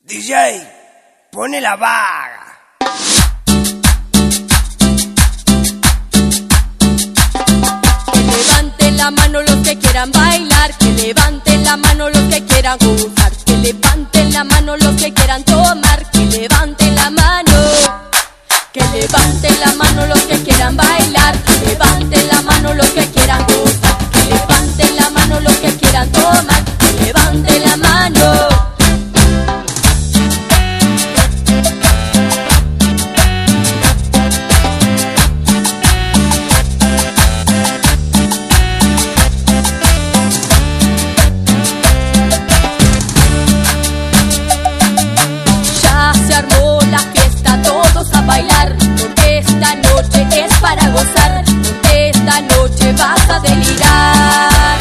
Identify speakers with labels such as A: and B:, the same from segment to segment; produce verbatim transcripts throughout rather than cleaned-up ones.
A: D J, pone la vaga.
B: Que levanten la mano los que quieran bailar, que levanten la mano los que quieran gozar, que levanten la mano los que quieran tomar, que levanten la mano, que levanten la mano los que quieran bailar, que levanten la mano los que quieran gozar, que levanten la mano los que quieran tomar, que levanten la mano. Bailar, porque esta noche es para gozar, porque esta noche vas a delirar.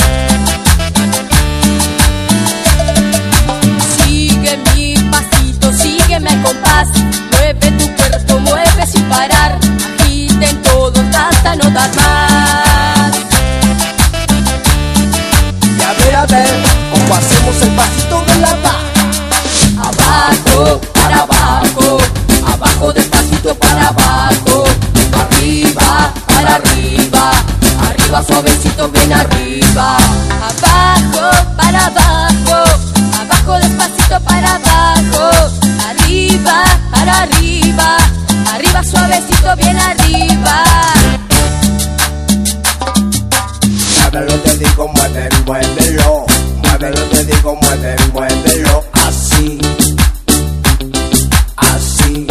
B: Sigue mi pasito, sígueme al compás, mueve tu cuerpo, mueve sin parar, agiten todos hasta no dar más.
A: Y a ver, a ver, cómo hacemos el pasito de la vaga.
B: Abajo, para abajo, abajo despacito para abajo, arriba, para arriba, arriba suavecito bien arriba, abajo, para abajo, abajo despacito para abajo, arriba, para arriba, arriba suavecito bien arriba.
A: Muévelo, te digo, muévelo, muévelo, muévelo, te digo, muévelo, muévelo, así. Así.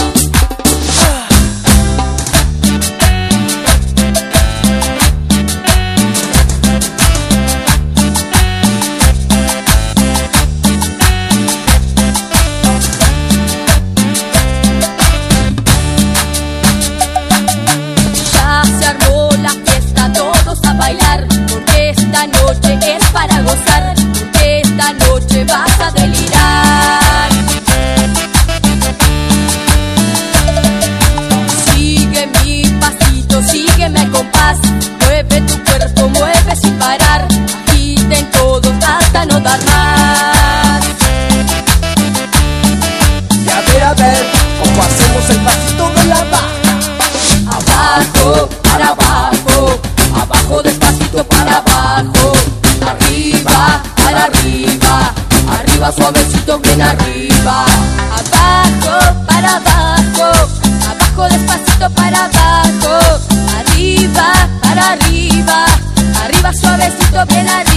B: Ya se armó la fiesta, todos a bailar, porque esta noche es para gozar, porque esta noche vas a delirar. Sigue mi pasito, sígueme al compás, mueve tu cuerpo, mueve sin parar, agiten todos hasta no dar más.
A: Y a ver, a ver, cómo hacemos el pasito de la vaga.
B: Abajo, para abajo, abajo despacito para abajo, arriba, para arriba, arriba suavecito bien arriba, abajo, para abajo, abajo despacito para abajo, arriba, para arriba, arriba suavecito bien arriba.